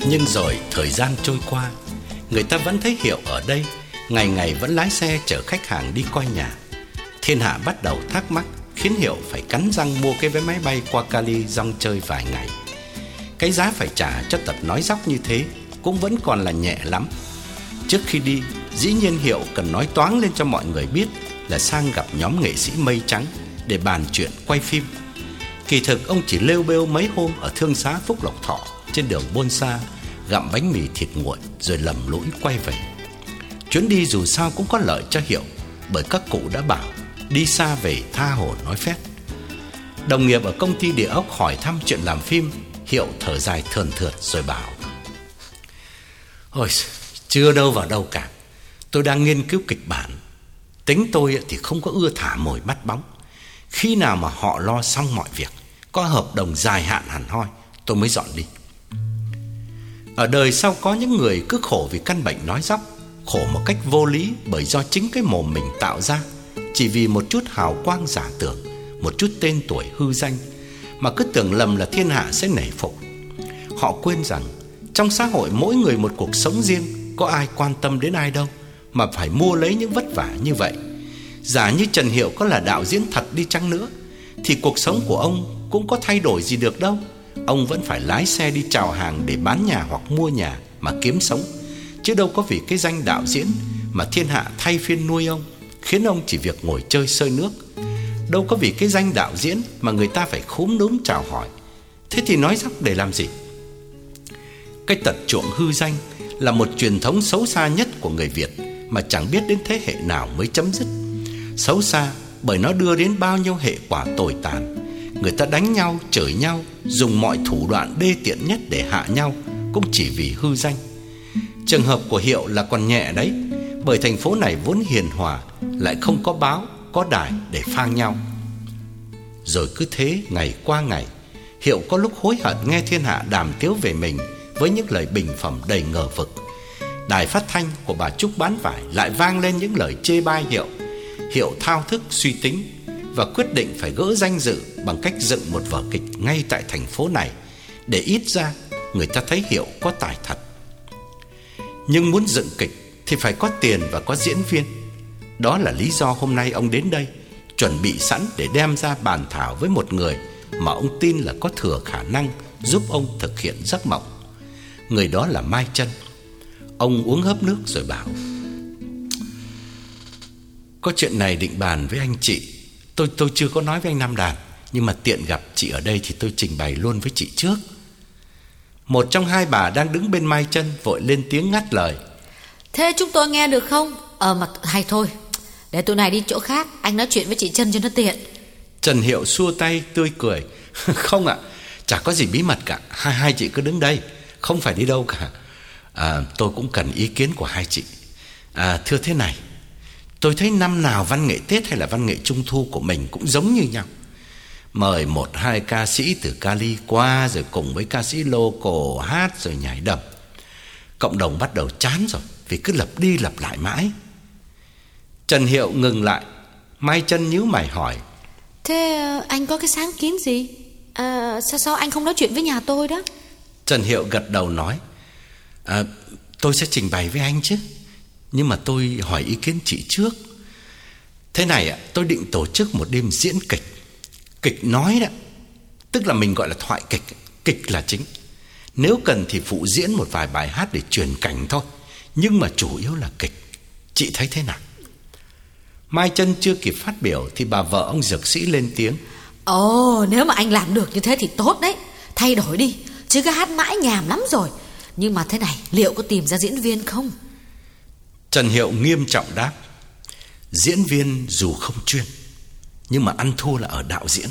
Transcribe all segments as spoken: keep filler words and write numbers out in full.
Nhưng rồi thời gian trôi qua, người ta vẫn thấy Hiệu ở đây, ngày ngày vẫn lái xe chở khách hàng đi coi nhà. Thiên Hạ bắt đầu thắc mắc, khiến Hiệu phải cắn răng mua cái vé máy bay qua Cali dong chơi vài ngày. Cái giá phải trả cho tập nói dóc như thế cũng vẫn còn là nhẹ lắm. Trước khi đi, dĩ nhiên Hiệu cần nói toáng lên cho mọi người biết là sang gặp nhóm nghệ sĩ Mây Trắng để bàn chuyện quay phim. Kỳ thực ông chỉ lêu bêu mấy hôm ở thương xá Phúc Lộc Thọ trên đường Bôn Sa, gặm bánh mì thịt nguội rồi lầm lũi quay về. Chuyến đi dù sao cũng có lợi cho Hiệu, bởi các cụ đã bảo đi xa về tha hồ nói phét. Đồng nghiệp ở công ty địa ốc hỏi thăm chuyện làm phim, Hiệu thở dài thườn thượt rồi bảo: Ôi, chưa đâu vào đâu cả. Tôi đang nghiên cứu kịch bản. Tính tôi thì không có ưa thả mồi bắt bóng. Khi nào mà họ lo xong mọi việc, có hợp đồng dài hạn hẳn hoi, tôi mới dọn đi. Ở đời sau có những người cứ khổ vì căn bệnh nói dóc, khổ một cách vô lý bởi do chính cái mồm mình tạo ra, chỉ vì một chút hào quang giả tưởng, một chút tên tuổi hư danh, mà cứ tưởng lầm là thiên hạ sẽ nể phục. Họ quên rằng trong xã hội mỗi người một cuộc sống riêng, có ai quan tâm đến ai đâu mà phải mua lấy những vất vả như vậy. Giả như Trần Hiệu có là đạo diễn thật đi chăng nữa thì cuộc sống của ông cũng có thay đổi gì được đâu. Ông vẫn phải lái xe đi chào hàng để bán nhà hoặc mua nhà mà kiếm sống, chứ đâu có vì cái danh đạo diễn mà thiên hạ thay phiên nuôi ông, khiến ông chỉ việc ngồi chơi sơi nước. Đâu có vì cái danh đạo diễn mà người ta phải khúm núm chào hỏi. Thế thì nói dóc để làm gì? Cái tật chuộng hư danh là một truyền thống xấu xa nhất của người Việt, mà chẳng biết đến thế hệ nào mới chấm dứt. Xấu xa bởi nó đưa đến bao nhiêu hệ quả tồi tàn. Người ta đánh nhau, chửi nhau, dùng mọi thủ đoạn đê tiện nhất để hạ nhau, cũng chỉ vì hư danh. Trường hợp của Hiệu là còn nhẹ đấy, bởi thành phố này vốn hiền hòa, lại không có báo, có đài để phang nhau. Rồi cứ thế ngày qua ngày, Hiệu có lúc hối hận nghe thiên hạ đàm tiếu về mình với những lời bình phẩm đầy ngờ vực. Đài phát thanh của bà Trúc bán vải lại vang lên những lời chê bai Hiệu. Hiệu thao thức suy tính và quyết định phải gỡ danh dự bằng cách dựng một vở kịch ngay tại thành phố này, để ít ra người ta thấy Hiệu có tài thật. Nhưng muốn dựng kịch thì phải có tiền và có diễn viên. Đó là lý do hôm nay ông đến đây, chuẩn bị sẵn để đem ra bàn thảo với một người mà ông tin là có thừa khả năng giúp ông thực hiện giấc mộng. Người đó là Mai Trân. Ông uống hớp nước rồi bảo: Có chuyện này định bàn với anh chị. Tôi tôi chưa có nói với anh Nam Đàn, nhưng mà tiện gặp chị ở đây thì tôi trình bày luôn với chị trước. Một trong hai bà đang đứng bên Mai Trân vội lên tiếng ngắt lời: Thế chúng tôi nghe được không? Ờ mà hay thôi, để tụi này đi chỗ khác, anh nói chuyện với chị Trân cho nó tiện. Trần Hiệu xua tay tươi cười: Không ạ, chả có gì bí mật cả. Hai hai chị cứ đứng đây, không phải đi đâu cả. à, Tôi cũng cần ý kiến của hai chị. à, Thưa thế này, tôi thấy năm nào văn nghệ Tết hay là văn nghệ Trung Thu của mình cũng giống như nhau. Mời một hai ca sĩ từ Cali qua, rồi cùng với ca sĩ local hát rồi nhảy đầm. Cộng đồng bắt đầu chán rồi, vì cứ lặp đi lặp lại mãi. Trần Hiệu ngừng lại. Mai Trân nhíu mày hỏi: Thế anh có cái sáng kiến gì? À, sao sao anh không nói chuyện với nhà tôi đó? Trần Hiệu gật đầu nói: à, Tôi sẽ trình bày với anh chứ, nhưng mà tôi hỏi ý kiến chị trước. Thế này ạ, tôi định tổ chức một đêm diễn kịch. Kịch nói đó, tức là mình gọi là thoại kịch. Kịch là chính. Nếu cần thì phụ diễn một vài bài hát để truyền cảnh thôi, nhưng mà chủ yếu là kịch. Chị thấy thế nào? Mai Trân chưa kịp phát biểu thì bà vợ ông dược sĩ lên tiếng: Ồ, nếu mà anh làm được như thế thì tốt đấy. Thay đổi đi, chứ cứ hát mãi nhàm lắm rồi. Nhưng mà thế này, liệu có tìm ra diễn viên không? Trần Hiệu nghiêm trọng đáp: Diễn viên dù không chuyên, nhưng mà ăn thua là ở đạo diễn.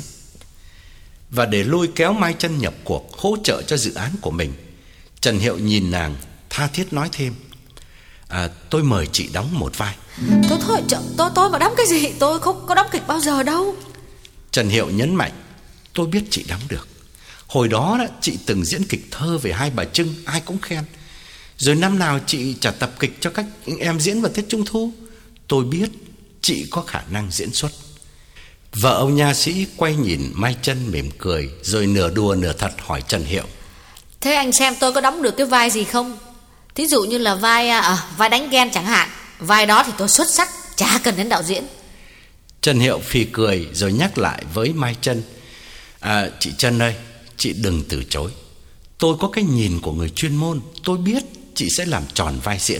Và để lôi kéo Mai Trân nhập cuộc hỗ trợ cho dự án của mình, Trần Hiệu nhìn nàng tha thiết nói thêm: à, Tôi mời chị đóng một vai. Thôi thôi, tôi, tôi mà đóng cái gì? Tôi không có đóng kịch bao giờ đâu. Trần Hiệu nhấn mạnh: Tôi biết chị đóng được. Hồi đó, đó chị từng diễn kịch thơ về Hai Bà Trưng, ai cũng khen. Rồi năm nào chị trả tập kịch cho các em diễn vào Tết Trung Thu. Tôi biết chị có khả năng diễn xuất. Vợ ông nha sĩ quay nhìn Mai Trân mỉm cười, rồi nửa đùa nửa thật hỏi Trần Hiệu: Thế anh xem tôi có đóng được cái vai gì không? Thí dụ như là vai à, vai đánh ghen chẳng hạn. Vai đó thì tôi xuất sắc, chả cần đến đạo diễn. Trần Hiệu phì cười rồi nhắc lại với Mai Trân: à, chị Trân ơi, chị đừng từ chối. Tôi có cái nhìn của người chuyên môn, tôi biết chị sẽ làm tròn vai diễn.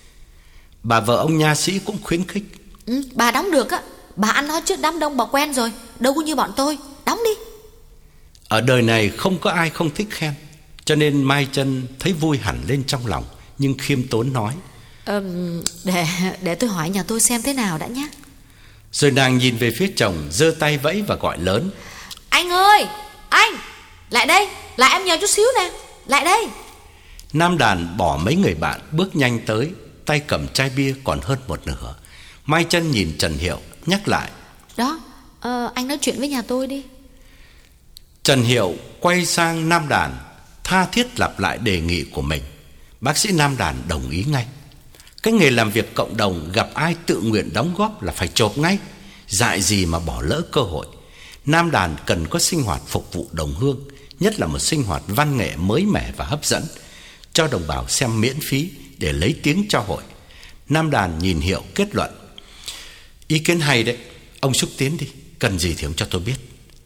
Bà vợ ông nha sĩ cũng khuyến khích: ừ, bà đóng được á. Bà ăn nói trước đám đông bà quen rồi, đâu có như bọn tôi. Đóng đi. Ở đời này không có ai không thích khen, cho nên Mai Trân thấy vui hẳn lên trong lòng, nhưng khiêm tốn nói: ờ, để, để tôi hỏi nhà tôi xem thế nào đã nhé. Rồi nàng nhìn về phía chồng, giơ tay vẫy và gọi lớn: Anh ơi, anh, lại đây, lại em nhờ chút xíu nè, lại đây. Nam đàn bỏ mấy người bạn bước nhanh tới, tay cầm chai bia còn hơn một nửa. Mai Trân nhìn Trần Hiệu nhắc lại: Đó, ờ, anh nói chuyện với nhà tôi đi. Trần Hiệu quay sang Nam đàn, tha thiết lặp lại đề nghị của mình. Bác sĩ Nam đàn đồng ý ngay. Cái nghề làm việc cộng đồng, gặp ai tự nguyện đóng góp là phải chộp ngay, dại gì mà bỏ lỡ cơ hội. Nam đàn cần có sinh hoạt phục vụ đồng hương, nhất là một sinh hoạt văn nghệ mới mẻ và hấp dẫn, cho đồng bào xem miễn phí để lấy tiếng cho hội. Nam đàn nhìn Hiệu kết luận: Ý kiến hay đấy, ông xúc tiến đi, cần gì thì ông cho tôi biết.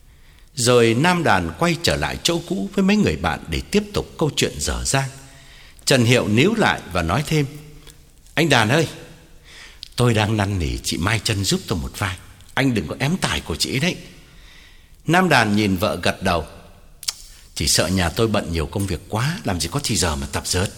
Rồi Nam đàn quay trở lại chỗ cũ với mấy người bạn để tiếp tục câu chuyện dở dang. Trần Hiệu níu lại và nói thêm: Anh đàn ơi, tôi đang năn nỉ chị Mai Trân giúp tôi một vai, anh đừng có ém tài của chị ấy đấy. Nam đàn nhìn vợ gật đầu: Chỉ sợ nhà tôi bận nhiều công việc quá, làm gì có thì giờ mà tập dượt.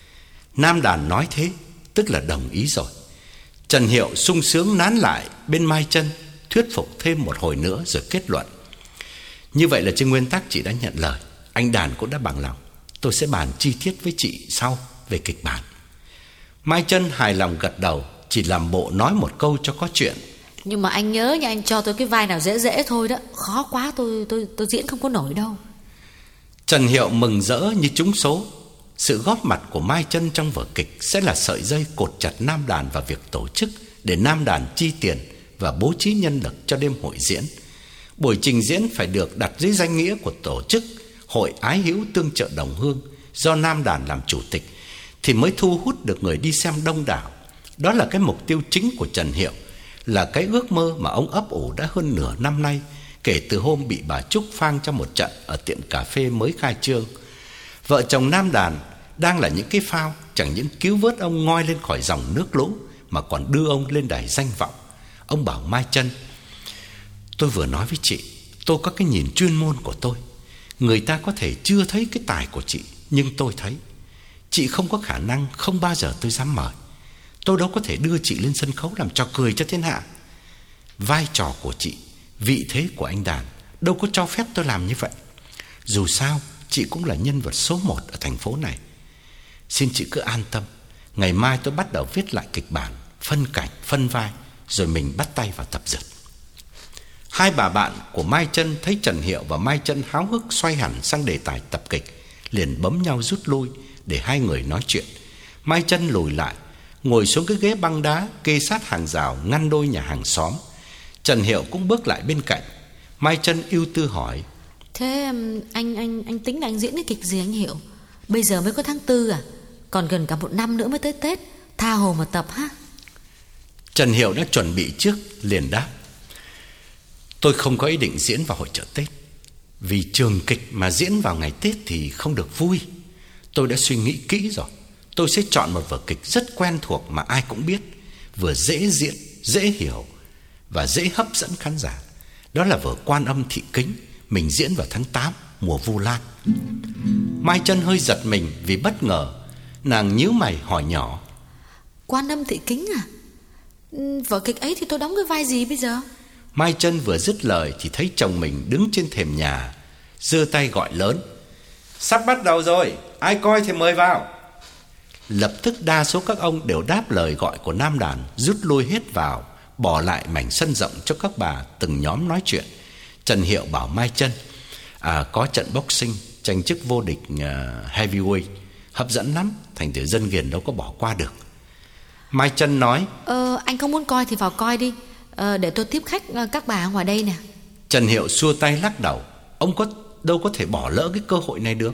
Nam đàn nói thế tức là đồng ý rồi. Trần Hiệu sung sướng nán lại bên Mai Trân, thuyết phục thêm một hồi nữa rồi kết luận: Như vậy là trên nguyên tắc chị đã nhận lời, anh đàn cũng đã bằng lòng. Tôi sẽ bàn chi tiết với chị sau về kịch bản. Mai Trân hài lòng gật đầu, chỉ làm bộ nói một câu cho có chuyện: Nhưng mà anh nhớ nha, anh cho tôi cái vai nào dễ dễ thôi đó. Khó quá tôi tôi tôi diễn không có nổi đâu. Trần Hiệu mừng rỡ như trúng số. Sự góp mặt của Mai Trân trong vở kịch sẽ là sợi dây cột chặt Nam đàn vào việc tổ chức, để Nam đàn chi tiền và bố trí nhân lực cho đêm hội diễn. Buổi trình diễn phải được đặt dưới danh nghĩa của tổ chức Hội Ái Hữu Tương Trợ Đồng Hương, do Nam đàn làm chủ tịch, thì mới thu hút được người đi xem đông đảo. Đó là cái mục tiêu chính của Trần Hiệu, là cái ước mơ mà ông ấp ủ đã hơn nửa năm nay, kể từ hôm bị bà Trúc phang trong một trận ở tiệm cà phê mới khai trương. Vợ chồng Nam đàn đang là những cái phao chẳng những cứu vớt ông ngoi lên khỏi dòng nước lũ, mà còn đưa ông lên đài danh vọng. Ông bảo Mai Trân: Tôi vừa nói với chị, tôi có cái nhìn chuyên môn của tôi. Người ta có thể chưa thấy cái tài của chị, nhưng tôi thấy. Chị không có khả năng, không bao giờ tôi dám mời. Tôi đâu có thể đưa chị lên sân khấu làm trò cười cho thiên hạ. Vai trò của chị, vị thế của anh đàn đâu có cho phép tôi làm như vậy. Dù sao chị cũng là nhân vật số một ở thành phố này. Xin chị cứ an tâm, ngày mai tôi bắt đầu viết lại kịch bản, phân cảnh, phân vai, rồi mình bắt tay vào tập dượt. Hai bà bạn của Mai Trân thấy Trần Hiệu và Mai Trân háo hức xoay hẳn sang đề tài tập kịch, liền bấm nhau rút lui để hai người nói chuyện. Mai Trân lùi lại, ngồi xuống cái ghế băng đá kê sát hàng rào ngăn đôi nhà hàng xóm. Trần Hiệu cũng bước lại bên cạnh. Mai Trân ưu tư hỏi: Thế anh anh anh tính là anh diễn cái kịch gì anh Hiệu? Bây giờ mới có tháng tư à? Còn gần cả một năm nữa mới tới Tết, tha hồ mà tập ha. Trần Hiệu đã chuẩn bị trước, liền đáp: Tôi không có ý định diễn vào hội chợ Tết, vì trường kịch mà diễn vào ngày Tết thì không được vui. Tôi đã suy nghĩ kỹ rồi. Tôi sẽ chọn một vở kịch rất quen thuộc mà ai cũng biết, vừa dễ diễn, dễ hiểu và dễ hấp dẫn khán giả. Đó là vở Quan Âm Thị Kính, mình diễn vào tháng tám, mùa Vu Lan. Mai Trân hơi giật mình vì bất ngờ. Nàng nhíu mày hỏi nhỏ: Quan Âm Thị Kính à? Vở kịch ấy thì tôi đóng cái vai gì bây giờ? Mai Trân vừa dứt lời thì thấy chồng mình đứng trên thềm nhà, giơ tay gọi lớn: Sắp bắt đầu rồi, ai coi thì mời vào. Lập tức đa số các ông đều đáp lời gọi của Nam đàn, rút lui hết vào, bỏ lại mảnh sân rộng cho các bà từng nhóm nói chuyện. Trần Hiệu bảo Mai Trân: à, có trận boxing tranh chức vô địch uh, heavyweight, hấp dẫn lắm, thành thử dân Ghiền đâu có bỏ qua được. Mai Trân nói: Ờ, anh không muốn coi thì vào coi đi, ờ, để tôi tiếp khách uh, các bà ngoài đây nè. Trần Hiệu xua tay lắc đầu: Ông có đâu có thể bỏ lỡ cái cơ hội này được.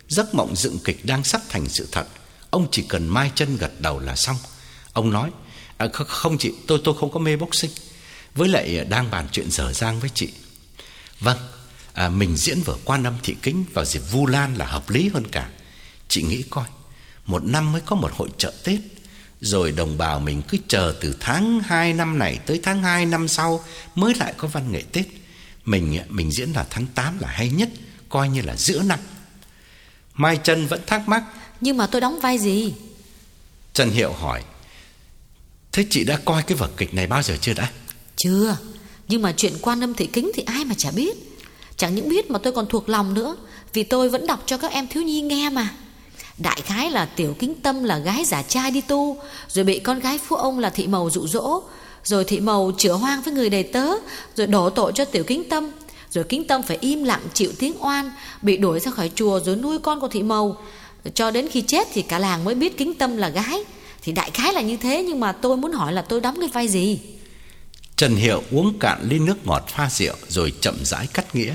Giấc mộng dựng kịch đang sắp thành sự thật. Ông chỉ cần Mai Chân gật đầu là xong. Ông nói: à, Không chị, tôi tôi không có mê boxing. Với lại đang bàn chuyện dở dang với chị. Vâng, à, mình diễn vở Quan Âm Thị Kính vào dịp Vu Lan là hợp lý hơn cả. Chị nghĩ coi, một năm mới có một hội chợ Tết, rồi đồng bào mình cứ chờ từ tháng hai năm này tới tháng hai năm sau mới lại có văn nghệ Tết. Mình mình diễn là tháng tám là hay nhất, coi như là giữa năm. Mai Chân vẫn thắc mắc: Nhưng mà tôi đóng vai gì? Trần Hiệu hỏi: Thế chị đã coi cái vở kịch này bao giờ chưa đã? Chưa, nhưng mà chuyện Quan Âm Thị Kính thì ai mà chả biết. Chẳng những biết mà tôi còn thuộc lòng nữa, vì tôi vẫn đọc cho các em thiếu nhi nghe mà. Đại khái là Tiểu Kính Tâm là gái giả trai đi tu, rồi bị con gái phu ông là Thị Mầu dụ dỗ, rồi Thị Mầu chữa hoang với người đầy tớ, rồi đổ tội cho Tiểu Kính Tâm, rồi Kính Tâm phải im lặng chịu tiếng oan, bị đuổi ra khỏi chùa rồi nuôi con của Thị Mầu. Cho đến khi chết thì cả làng mới biết Kính Tâm là gái. Thì đại khái là như thế, nhưng mà tôi muốn hỏi là tôi đóng cái vai gì? Trần Hiệu uống cạn ly nước ngọt pha rượu rồi chậm rãi cắt nghĩa: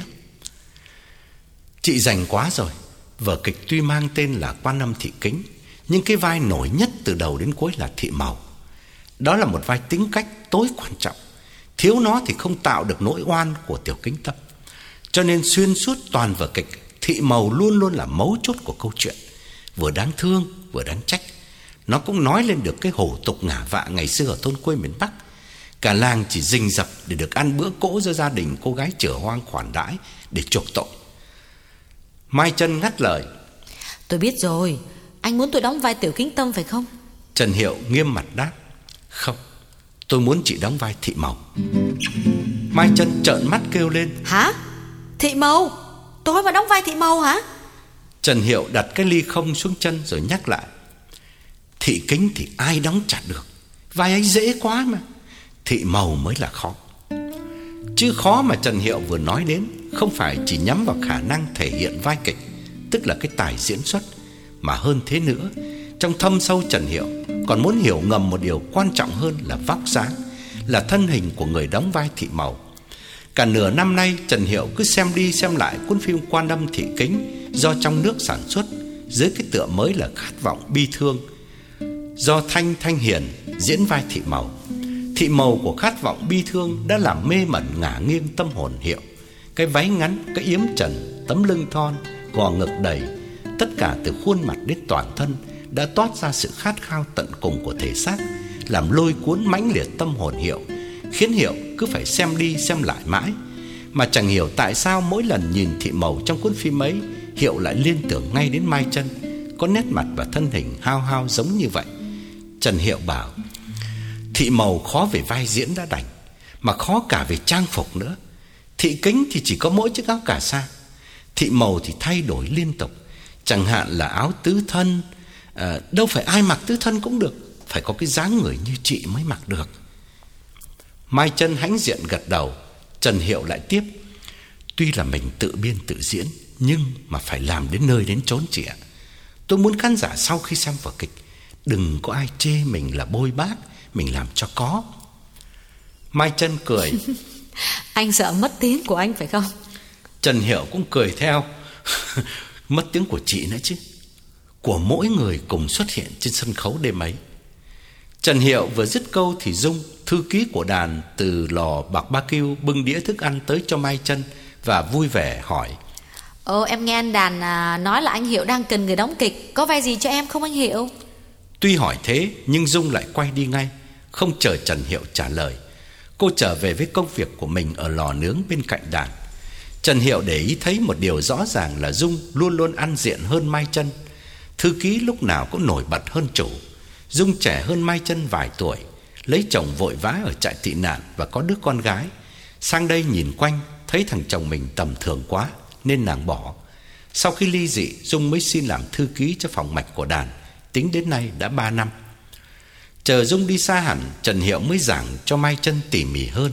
Chị rành quá rồi. Vở kịch tuy mang tên là Quan Âm Thị Kính, nhưng cái vai nổi nhất từ đầu đến cuối là Thị Mầu. Đó là một vai tính cách tối quan trọng. Thiếu nó thì không tạo được nỗi oan của Tiểu Kính Tâm. Cho nên xuyên suốt toàn vở kịch, Thị Mầu luôn luôn là mấu chốt của câu chuyện, vừa đáng thương vừa đáng trách. Nó cũng nói lên được cái hổ tục ngả vạ ngày xưa ở thôn quê miền Bắc. Cả làng chỉ rình rập để được ăn bữa cỗ do gia đình cô gái chửa hoang khoản đãi để chuộc tội. Mai Chân ngắt lời: Tôi biết rồi, anh muốn tôi đóng vai Tiểu Kính Tâm phải không? Trần Hiệu nghiêm mặt đáp: Không, tôi muốn chị đóng vai Thị Mầu. Mai Chân trợn mắt kêu lên: Hả? Thị Mầu? Tôi mà đóng vai Thị Mầu hả? Trần Hiệu đặt cái ly không xuống chân rồi nhắc lại: Thị Kính thì ai đóng chả được, vai ấy dễ quá mà. Thị Mầu mới là khó. Chứ khó mà Trần Hiệu vừa nói đến không phải chỉ nhắm vào khả năng thể hiện vai kịch, tức là cái tài diễn xuất, mà hơn thế nữa, trong thâm sâu Trần Hiệu còn muốn hiểu ngầm một điều quan trọng hơn là vóc dáng, là thân hình của người đóng vai Thị Mầu. Cả nửa năm nay Trần Hiệu cứ xem đi xem lại cuốn phim Quan Âm Thị Kính do trong nước sản xuất, dưới cái tựa mới là Khát Vọng Bi Thương, do Thanh Thanh Hiền diễn vai Thị Mầu. Thị Mầu của Khát Vọng Bi Thương đã làm mê mẩn ngả nghiêng tâm hồn Hiệu. Cái váy ngắn, cái yếm trần, tấm lưng thon, gò ngực đầy, tất cả từ khuôn mặt đến toàn thân đã toát ra sự khát khao tận cùng của thể xác, làm lôi cuốn mãnh liệt tâm hồn Hiệu, khiến Hiệu cứ phải xem đi xem lại mãi. Mà chẳng hiểu tại sao mỗi lần nhìn Thị Mầu trong cuốn phim ấy, Hiệu lại liên tưởng ngay đến Mai Chân, có nét mặt và thân hình hao hao giống như vậy. Trần Hiệu bảo: Thị Mầu khó về vai diễn đã đành, mà khó cả về trang phục nữa. Thị Kính thì chỉ có mỗi chiếc áo cà sa, Thị Mầu thì thay đổi liên tục. Chẳng hạn là áo tứ thân, à, đâu phải ai mặc tứ thân cũng được, phải có cái dáng người như chị mới mặc được. Mai Chân hãnh diện gật đầu. Trần Hiệu lại tiếp: Tuy là mình tự biên tự diễn, nhưng mà phải làm đến nơi đến chốn chị ạ. Tôi muốn khán giả sau khi xem vở kịch đừng có ai chê mình là bôi bác, mình làm cho có. Mai Chân cười: Anh sợ mất tiếng của anh phải không? Trần Hiệu cũng cười theo: Mất tiếng của chị nữa chứ, của mỗi người cùng xuất hiện trên sân khấu đêm ấy. Trần Hiệu vừa dứt câu thì Dung, thư ký của đàn, từ lò bạc ba kiêu bưng đĩa thức ăn tới cho Mai Chân và vui vẻ hỏi: Ồ, em nghe anh đàn à, nói là anh Hiệu đang cần người đóng kịch, có vai gì cho em không anh Hiệu? Tuy hỏi thế nhưng Dung lại quay đi ngay, không chờ Trần Hiệu trả lời. Cô trở về với công việc của mình ở lò nướng bên cạnh đàn. Trần Hiệu để ý thấy một điều rõ ràng là Dung luôn luôn ăn diện hơn Mai Chân. Thư ký lúc nào cũng nổi bật hơn chủ. Dung trẻ hơn Mai Chân vài tuổi, lấy chồng vội vã ở trại tị nạn và có đứa con gái. Sang đây nhìn quanh thấy thằng chồng mình tầm thường quá nên nàng bỏ. Sau khi ly dị, Dung mới xin làm thư ký cho phòng mạch của đàn. Tính đến nay đã ba năm. Chờ Dung đi xa hẳn, Trần Hiệu mới giảng cho Mai Chân tỉ mỉ hơn.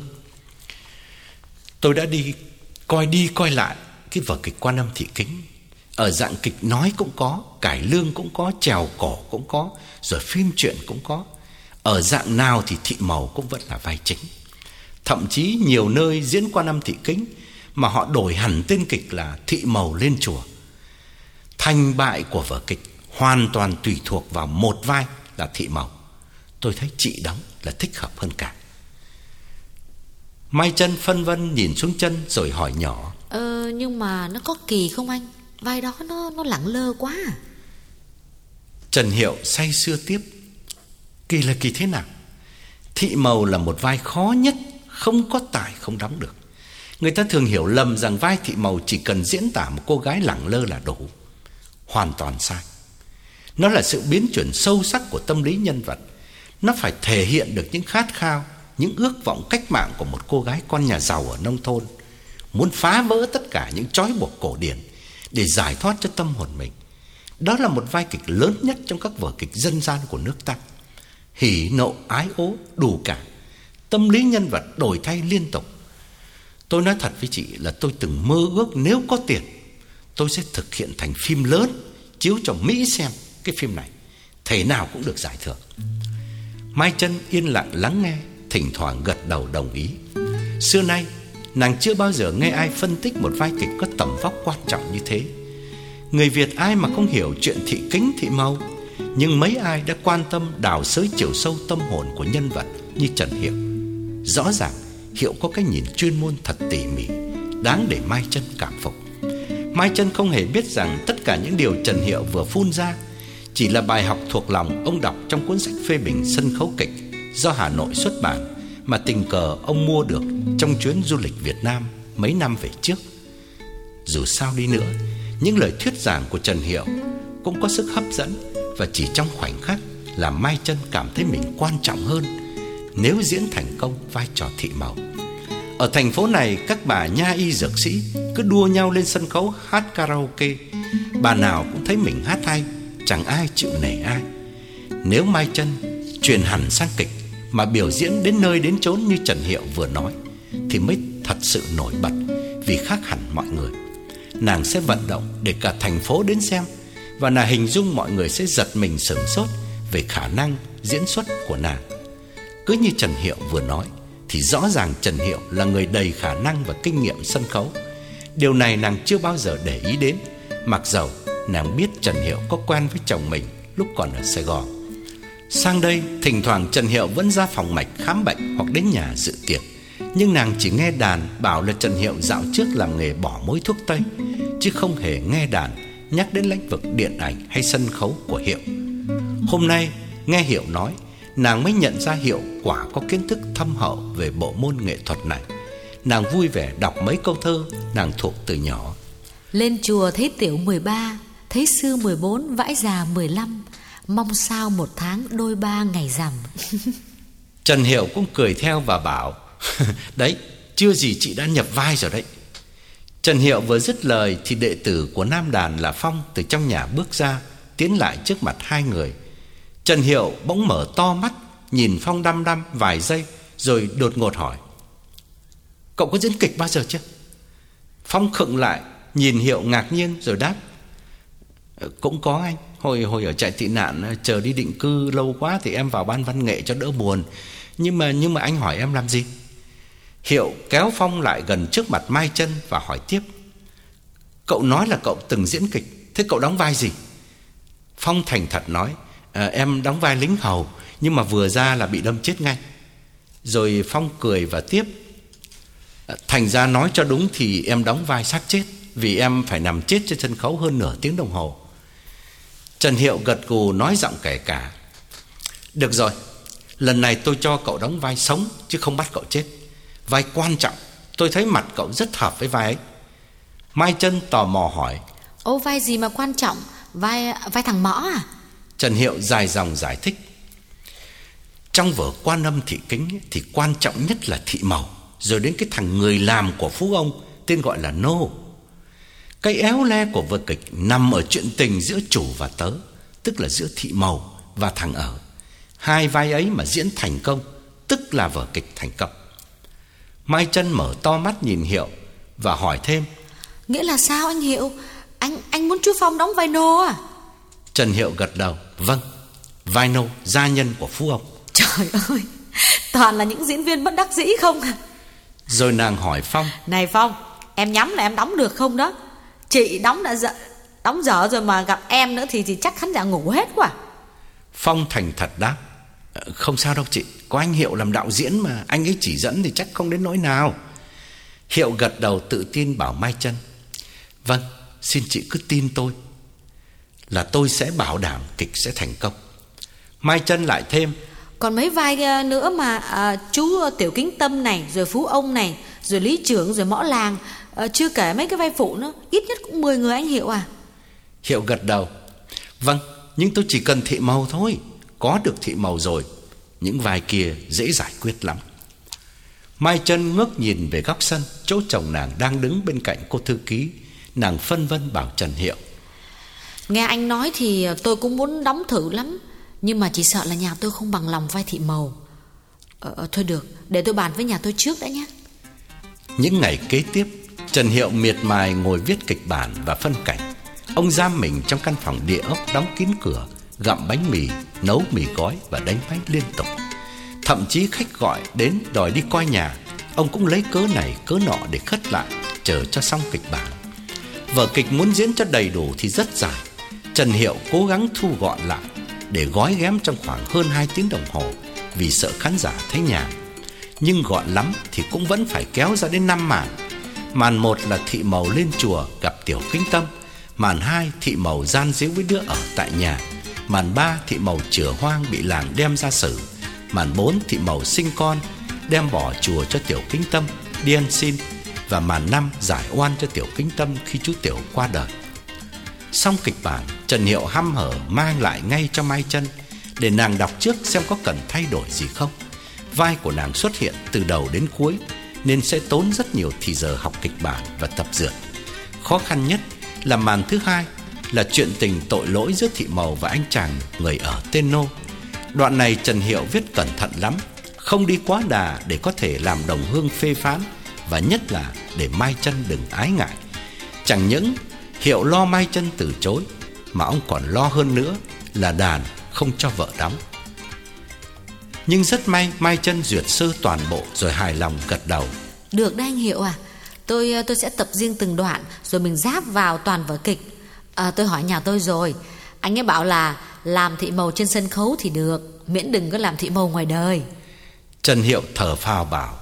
Tôi đã đi coi đi coi lại cái vở kịch Quan Âm Thị Kính. Ở dạng kịch nói cũng có, cải lương cũng có, chèo cổ cũng có, rồi phim truyện cũng có. Ở dạng nào thì Thị Mầu cũng vẫn là vai chính. Thậm chí nhiều nơi diễn Quan Âm Thị Kính mà họ đổi hẳn tên kịch là Thị Mầu lên chùa. Thành bại của vở kịch hoàn toàn tùy thuộc vào một vai là Thị Màu. Tôi thấy chị đóng là thích hợp hơn cả. Mai Chân phân vân nhìn xuống chân rồi hỏi nhỏ: Ờ nhưng mà nó có kỳ không anh? Vai đó nó nó lẳng lơ quá à. Trần Hiệu say sưa tiếp: Kỳ là kỳ thế nào? Thị Màu là một vai khó nhất, không có tài không đóng được. Người ta thường hiểu lầm rằng vai Thị Màu chỉ cần diễn tả một cô gái lẳng lơ là đủ. Hoàn toàn sai. Nó là sự biến chuyển sâu sắc của tâm lý nhân vật. Nó phải thể hiện được những khát khao, những ước vọng cách mạng của một cô gái con nhà giàu ở nông thôn, muốn phá vỡ tất cả những trói buộc cổ điển để giải thoát cho tâm hồn mình. Đó là một vai kịch lớn nhất trong các vở kịch dân gian của nước ta. Hỉ nộ ái ố đủ cả, tâm lý nhân vật đổi thay liên tục. Tôi nói thật với chị là tôi từng mơ ước nếu có tiền, tôi sẽ thực hiện thành phim lớn, chiếu cho Mỹ xem cái phim này, thể nào cũng được giải thưởng. Mai Chân yên lặng lắng nghe, thỉnh thoảng gật đầu đồng ý. Xưa nay nàng chưa bao giờ nghe ai phân tích một vai kịch có tầm vóc quan trọng như thế. Người Việt ai mà không hiểu chuyện thị kính thị màu, nhưng mấy ai đã quan tâm đào xới chiều sâu tâm hồn của nhân vật như Trần Hiệu. Rõ ràng Hiệu có cái nhìn chuyên môn thật tỉ mỉ, đáng để Mai Chân cảm phục. Mai Chân không hề biết rằng tất cả những điều Trần Hiệu vừa phun ra chỉ là bài học thuộc lòng ông đọc trong cuốn sách phê bình sân khấu kịch do Hà Nội xuất bản, mà tình cờ ông mua được trong chuyến du lịch Việt Nam mấy năm về trước. Dù sao đi nữa, những lời thuyết giảng của Trần Hiệu cũng có sức hấp dẫn, và chỉ trong khoảnh khắc làm Mai Chân cảm thấy mình quan trọng hơn nếu diễn thành công vai trò Thị Màu. Ở thành phố này, các bà nha y dược sĩ cứ đua nhau lên sân khấu hát karaoke. Bà nào cũng thấy mình hát hay, chẳng ai chịu nể ai. Nếu Mai Chân chuyển hẳn sang kịch mà biểu diễn đến nơi đến chốn như Trần Hiệu vừa nói thì mới thật sự nổi bật, vì khác hẳn mọi người. Nàng sẽ vận động để cả thành phố đến xem, và nàng hình dung mọi người sẽ giật mình sửng sốt về khả năng diễn xuất của nàng. Cứ như Trần Hiệu vừa nói thì rõ ràng Trần Hiệu là người đầy khả năng và kinh nghiệm sân khấu. Điều này nàng chưa bao giờ để ý đến, mặc dầu nàng biết Trần Hiệu có quen với chồng mình lúc còn ở Sài Gòn. Sang đây, thỉnh thoảng Trần Hiệu vẫn ra phòng mạch khám bệnh hoặc đến nhà dự tiệc, nhưng nàng chỉ nghe đàn bảo là Trần Hiệu dạo trước làm nghề bỏ mối thuốc tây, chứ không hề nghe đàn nhắc đến lĩnh vực điện ảnh hay sân khấu của Hiệu. Hôm nay nghe Hiệu nói, nàng mới nhận ra Hiệu quả có kiến thức thâm hậu về bộ môn nghệ thuật này. Nàng vui vẻ đọc mấy câu thơ nàng thuộc từ nhỏ. Lên chùa thấy tiểu mười ba, thấy sư mười bốn, vãi già mười lăm, mong sao một tháng đôi ba ngày rằm. Trần Hiệu cũng cười theo và bảo: Đấy, chưa gì chị đã nhập vai rồi đấy. Trần Hiệu vừa dứt lời thì đệ tử của nam đàn là Phong từ trong nhà bước ra, tiến lại trước mặt hai người. Trần Hiệu bỗng mở to mắt, nhìn Phong đăm đăm vài giây, rồi đột ngột hỏi: Cậu có diễn kịch bao giờ chưa? Phong khựng lại, nhìn Hiệu ngạc nhiên rồi đáp: Cũng có anh. Hồi hồi ở trại tị nạn chờ đi định cư lâu quá thì em vào ban văn nghệ cho đỡ buồn. Nhưng mà nhưng mà anh hỏi em làm gì? Hiệu kéo Phong lại gần trước mặt Mai Chân và hỏi tiếp: Cậu nói là cậu từng diễn kịch, thế cậu đóng vai gì? Phong thành thật nói: à, Em đóng vai lính hầu, nhưng mà vừa ra là bị đâm chết ngay. Rồi Phong cười và tiếp: à, Thành ra nói cho đúng thì em đóng vai xác chết, vì em phải nằm chết trên sân khấu hơn nửa tiếng đồng hồ. Trần Hiệu gật gù nói giọng kể cả: Được rồi, lần này tôi cho cậu đóng vai sống chứ không bắt cậu chết. Vai quan trọng, tôi thấy mặt cậu rất hợp với vai ấy. Mai Chân tò mò hỏi: Ô, vai gì mà quan trọng? Vai vai thằng Mõ à? Trần Hiệu dài dòng giải thích: Trong vở Quan Âm Thị Kính thì quan trọng nhất là Thị Màu, rồi đến cái thằng người làm của phú ông tên gọi là Nô. Cái éo le của vở kịch nằm ở chuyện tình giữa chủ và tớ, tức là giữa Thị Màu và thằng Ở. Hai vai ấy mà diễn thành công, tức là vở kịch thành công. Mai Chân mở to mắt nhìn Hiệu và hỏi thêm: Nghĩa là sao anh Hiệu? Anh anh muốn chú Phong đóng vai Nô à? Trần Hiệu gật đầu: Vâng, vai Nô, gia nhân của phú ông. Trời ơi, toàn là những diễn viên bất đắc dĩ không à. Rồi nàng hỏi Phong: Này Phong, em nhắm là em đóng được không đó? Chị đóng đã giận Đóng dở rồi mà gặp em nữa thì, thì chắc khán giả ngủ hết quá. Phong thành thật đáp: Không sao đâu chị, có anh Hiệu làm đạo diễn mà, anh ấy chỉ dẫn thì chắc không đến nỗi nào. Hiệu gật đầu tự tin bảo Mai Chân: Vâng, xin chị cứ tin tôi là tôi sẽ bảo đảm kịch sẽ thành công. Mai Chân lại thêm: Còn mấy vai nữa mà à, chú Tiểu Kính Tâm này, rồi Phú Ông này, rồi Lý Trưởng, rồi Mõ Làng, à, chưa kể mấy cái vai phụ nữa, ít nhất cũng mười người anh Hiệu à. Hiệu gật đầu: Vâng, nhưng tôi chỉ cần thị màu thôi. Có được thị màu rồi, những vai kia dễ giải quyết lắm. Mai Chân ngước nhìn về góc sân, chỗ chồng nàng đang đứng bên cạnh cô thư ký. Nàng phân vân bảo Trần Hiệu: Nghe anh nói thì tôi cũng muốn đóng thử lắm, nhưng mà chỉ sợ là nhà tôi không bằng lòng vai thị màu. ờ, Thôi được, để tôi bàn với nhà tôi trước đã nhé. Những ngày kế tiếp, Trần Hiệu miệt mài ngồi viết kịch bản và phân cảnh. Ông giam mình trong căn phòng địa ốc đóng kín cửa, gặm bánh mì, nấu mì gói và đánh máy liên tục. Thậm chí khách gọi đến đòi đi coi nhà, ông cũng lấy cớ này cớ nọ để khất lại, chờ cho xong kịch bản. Vở kịch muốn diễn cho đầy đủ thì rất dài. Trần Hiệu cố gắng thu gọn lại để gói ghém trong khoảng hơn hai tiếng đồng hồ, vì sợ khán giả thấy nhàm. Nhưng gọn lắm thì cũng vẫn phải kéo ra đến năm màn. Màn một là thị màu lên chùa gặp Tiểu Kính Tâm. Màn hai thị màu gian díu với đứa ở tại nhà. Màn ba thị màu chửa hoang bị làng đem ra xử. Màn bốn thị màu sinh con, đem bỏ chùa cho Tiểu Kính Tâm đi ăn xin. Và màn năm giải oan cho Tiểu Kính Tâm khi chú Tiểu qua đời. Xong kịch bản, Trần Hiệu hăm hở mang lại ngay cho Mai Chân để nàng đọc trước xem có cần thay đổi gì không. Vai của nàng xuất hiện từ đầu đến cuối nên sẽ tốn rất nhiều thì giờ học kịch bản và tập dượt. Khó khăn nhất là màn thứ hai, là chuyện tình tội lỗi giữa thị màu và anh chàng người ở tên Nô. Đoạn này Trần Hiệu viết cẩn thận lắm, không đi quá đà để có thể làm đồng hương phê phán, và nhất là để Mai Chân đừng ái ngại. Chẳng những Hiệu lo Mai Chân từ chối, mà ông còn lo hơn nữa là đàn không cho vợ đóng. Nhưng rất may Mai Chân duyệt sơ toàn bộ rồi hài lòng gật đầu: Được đấy anh Hiệu à, Tôi tôi sẽ tập riêng từng đoạn, rồi mình ráp vào toàn vở kịch. à, Tôi hỏi nhà tôi rồi, anh ấy bảo là làm thị màu trên sân khấu thì được, miễn đừng có làm thị màu ngoài đời. Trần Hiệu thở phào bảo: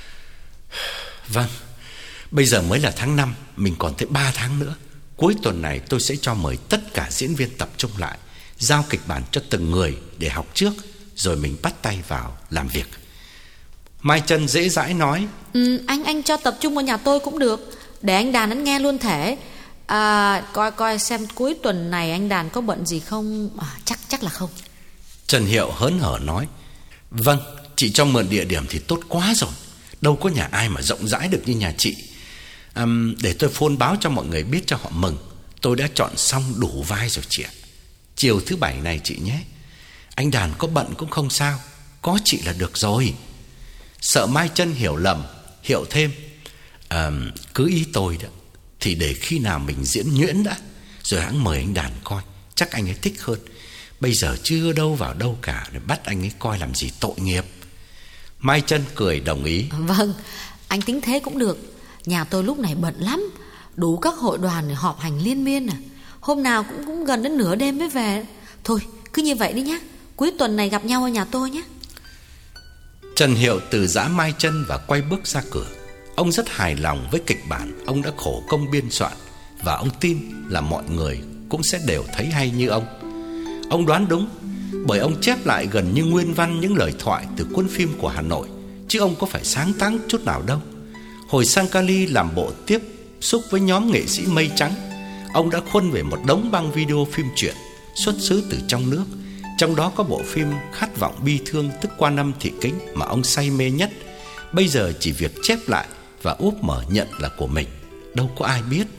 Vâng, bây giờ mới là tháng năm, mình còn tới ba tháng nữa. Cuối tuần này tôi sẽ cho mời tất cả diễn viên tập trung lại, giao kịch bản cho từng người để học trước, rồi mình bắt tay vào làm việc. Mai Chân dễ dãi nói: ừ, Anh anh cho tập trung vào nhà tôi cũng được, để anh đàn anh nghe luôn thể. à, Coi coi xem cuối tuần này anh đàn có bận gì không. à, Chắc chắc là không. Trần Hiệu hớn hở nói: Vâng, chị cho mượn địa điểm thì tốt quá rồi. Đâu có nhà ai mà rộng rãi được như nhà chị. à, Để tôi phone báo cho mọi người biết cho họ mừng. Tôi đã chọn xong đủ vai rồi chị ạ. Chiều thứ bảy này chị nhé. Anh đàn có bận cũng không sao, có chị là được rồi. Sợ Mai Chân hiểu lầm, Hiệu thêm: à, Cứ ý tôi đó, thì để khi nào mình diễn nhuyễn đã, rồi hãng mời anh đàn coi, chắc anh ấy thích hơn. Bây giờ chưa đâu vào đâu cả, để bắt anh ấy coi làm gì tội nghiệp. Mai Chân cười đồng ý: Vâng, anh tính thế cũng được. Nhà tôi lúc này bận lắm, đủ các hội đoàn để họp hành liên miên à. Hôm nào cũng cũng gần đến nửa đêm mới về. Thôi cứ như vậy đi nhé, cuối tuần này gặp nhau ở nhà tôi nhé. Trần Hiệu từ giã Mai Chân và quay bước ra cửa. Ông rất hài lòng với kịch bản ông đã khổ công biên soạn, và ông tin là mọi người cũng sẽ đều thấy hay như ông. Ông đoán đúng, bởi ông chép lại gần như nguyên văn những lời thoại từ cuốn phim của Hà Nội, chứ ông có phải sáng tác chút nào đâu. Hồi sang Cali làm bộ tiếp xúc với nhóm nghệ sĩ Mây Trắng, ông đã khuân về một đống băng video phim truyện xuất xứ từ trong nước. Trong đó có bộ phim Khát vọng bi thương, tức Quan Âm Thị Kính, mà ông say mê nhất. Bây giờ chỉ việc chép lại và úp mở nhận là của mình, đâu có ai biết.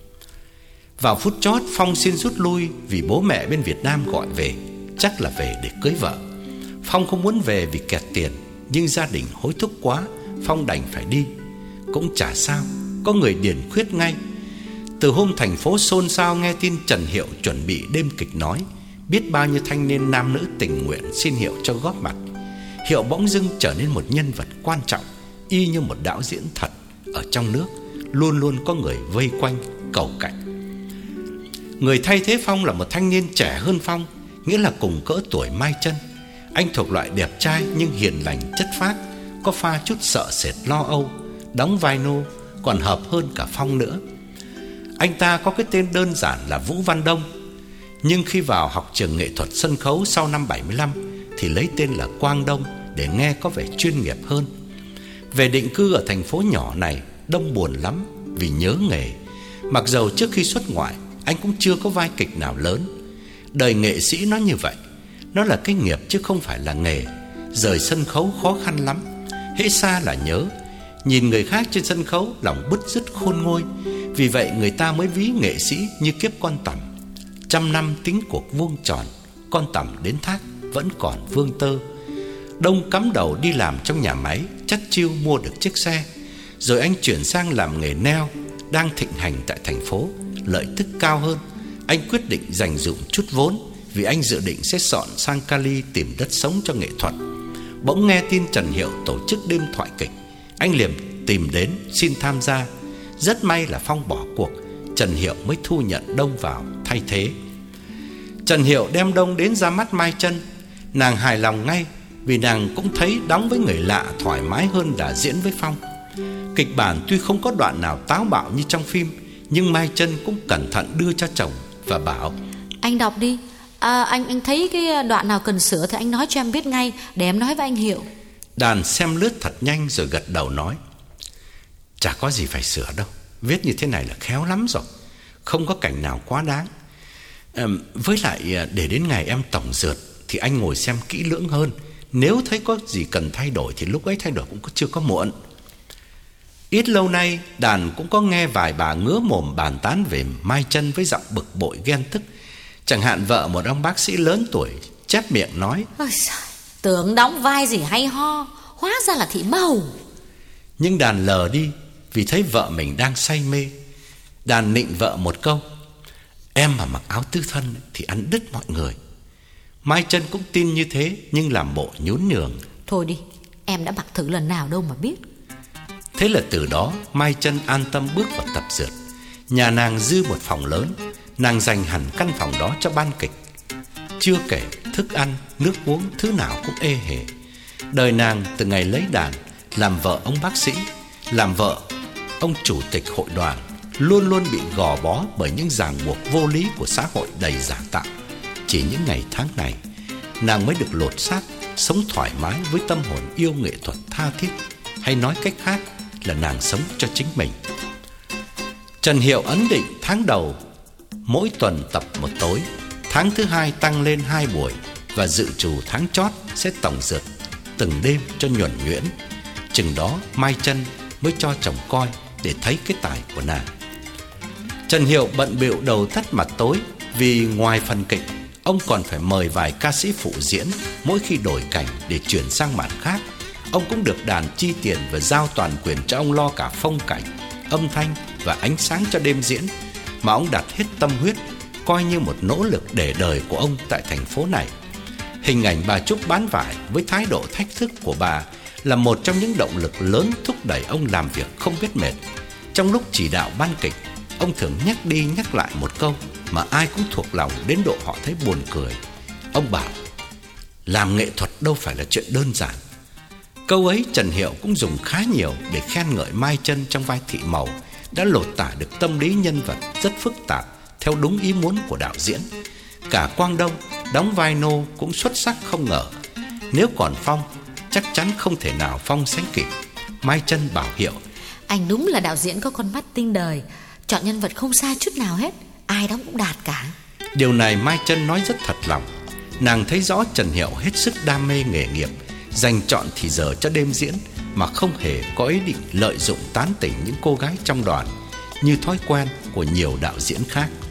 Vào phút chót, Phong xin rút lui vì bố mẹ bên Việt Nam gọi về, chắc là về để cưới vợ. Phong không muốn về vì kẹt tiền, nhưng gia đình hối thúc quá, Phong đành phải đi. Cũng chả sao, có người điền khuyết ngay. Từ hôm thành phố xôn xao nghe tin Trần Hiệu chuẩn bị đêm kịch nói, biết bao nhiêu thanh niên nam nữ tình nguyện xin Hiệu cho góp mặt. Hiệu bỗng dưng trở nên một nhân vật quan trọng, y như một đạo diễn thật ở trong nước, luôn luôn có người vây quanh cầu cạnh. Người thay thế Phong là một thanh niên trẻ hơn Phong, nghĩa là cùng cỡ tuổi Mai Chân. Anh thuộc loại đẹp trai nhưng hiền lành chất phác, có pha chút sợ sệt lo âu, đóng vai nô còn hợp hơn cả Phong nữa. Anh ta có cái tên đơn giản là Vũ Văn Đông, nhưng khi vào học trường nghệ thuật sân khấu sau năm bảy mươi lăm thì lấy tên là Quang Đông để nghe có vẻ chuyên nghiệp hơn. Về định cư ở thành phố nhỏ này, Đông buồn lắm vì nhớ nghề. Mặc dầu trước khi xuất ngoại anh cũng chưa có vai kịch nào lớn. Đời nghệ sĩ nó như vậy, nó là cái nghiệp chứ không phải là nghề. Rời sân khấu khó khăn lắm, hễ xa là nhớ. Nhìn người khác trên sân khấu lòng bứt rứt khôn nguôi. Vì vậy người ta mới ví nghệ sĩ như kiếp con tằm. Trăm năm tính cuộc vuông tròn, con tằm đến thác vẫn còn vương tơ. Đông cắm đầu đi làm trong nhà máy, chắt chiu mua được chiếc xe. Rồi anh chuyển sang làm nghề neo, đang thịnh hành tại thành phố, lợi tức cao hơn. Anh quyết định dành dụm chút vốn, vì anh dự định sẽ dọn sang Cali tìm đất sống cho nghệ thuật. Bỗng nghe tin Trần Hiệu tổ chức đêm thoại kịch, anh liền tìm đến xin tham gia. Rất may là Phong bỏ cuộc, Trần Hiệu mới thu nhận Đông vào thay thế. Trần Hiệu đem Đông đến ra mắt Mai Chân. Nàng hài lòng ngay, vì nàng cũng thấy đóng với người lạ thoải mái hơn là diễn với Phong. Kịch bản tuy không có đoạn nào táo bạo như trong phim, nhưng Mai Chân cũng cẩn thận đưa cho chồng và bảo: Anh đọc đi, à, anh anh thấy cái đoạn nào cần sửa thì anh nói cho em biết ngay, để em nói với anh Hiệu. Đàn xem lướt thật nhanh rồi gật đầu nói: Chả có gì phải sửa đâu, viết như thế này là khéo lắm rồi, không có cảnh nào quá đáng. à, Với lại để đến ngày em tổng dượt thì anh ngồi xem kỹ lưỡng hơn. Nếu thấy có gì cần thay đổi thì lúc ấy thay đổi cũng chưa có muộn. Ít lâu nay Đàn cũng có nghe vài bà ngứa mồm bàn tán về Mai Chân với giọng bực bội ghen tức. Chẳng hạn vợ một ông bác sĩ lớn tuổi chép miệng nói: Ôi trời, tưởng đóng vai gì hay ho, hóa ra là thị màu. Nhưng Đàn lờ đi vì thấy vợ mình đang say mê. Đàn nịnh vợ một câu: Em mà mặc áo tứ thân thì ăn đứt mọi người. Mai Chân cũng tin như thế, nhưng làm bộ nhún nhường: Thôi đi, em đã mặc thử lần nào đâu mà biết. Thế là từ đó Mai Chân an tâm bước vào tập dượt. Nhà nàng dư một phòng lớn, nàng dành hẳn căn phòng đó cho ban kịch. Chưa kể thức ăn, nước uống, thứ nào cũng ê hề. Đời nàng từ ngày lấy Đàn, làm vợ ông bác sĩ, làm vợ ông chủ tịch hội đoàn, luôn luôn bị gò bó bởi những ràng buộc vô lý của xã hội đầy giả tạo. Chỉ những ngày tháng này, nàng mới được lột xác, sống thoải mái với tâm hồn yêu nghệ thuật tha thiết. Hay nói cách khác là nàng sống cho chính mình. Trần Hiệu ấn định tháng đầu mỗi tuần tập một tối, tháng thứ hai tăng lên hai buổi, và dự trù tháng chót sẽ tổng dượt từng đêm cho nhuần nhuyễn. Chừng đó Mai Chân mới cho chồng coi để thấy cái tài của nàng. Trần Hiệu bận bịu đầu tắt mặt tối, vì ngoài phần kịch, ông còn phải mời vài ca sĩ phụ diễn mỗi khi đổi cảnh để chuyển sang màn khác. Ông cũng được Đàn chi tiền và giao toàn quyền cho ông lo cả phong cảnh, âm thanh và ánh sáng cho đêm diễn, mà ông đặt hết tâm huyết, coi như một nỗ lực để đời của ông tại thành phố này. Hình ảnh bà Trúc bán vải với thái độ thách thức của bà là một trong những động lực lớn thúc đẩy ông làm việc không biết mệt. Trong lúc chỉ đạo ban kịch, ông thường nhắc đi nhắc lại một câu mà ai cũng thuộc lòng đến độ họ thấy buồn cười. Ông bảo: Làm nghệ thuật đâu phải là chuyện đơn giản. Câu ấy Trần Hiệu cũng dùng khá nhiều để khen ngợi Mai Chân trong vai thị màu, đã lột tả được tâm lý nhân vật rất phức tạp theo đúng ý muốn của đạo diễn. Cả Quang Đông đóng vai nô cũng xuất sắc không ngờ. Nếu còn Phong, chắc chắn không thể nào Phong sánh kịp. Mai Chân bảo Hiệu: Anh đúng là đạo diễn có con mắt tinh đời, chọn nhân vật không sai chút nào hết, ai đóng cũng đạt cả. Điều này Mai Chân nói rất thật lòng. Nàng thấy rõ Trần Hiệu hết sức đam mê nghề nghiệp, dành trọn thì giờ cho đêm diễn, mà không hề có ý định lợi dụng tán tỉnh những cô gái trong đoàn như thói quen của nhiều đạo diễn khác.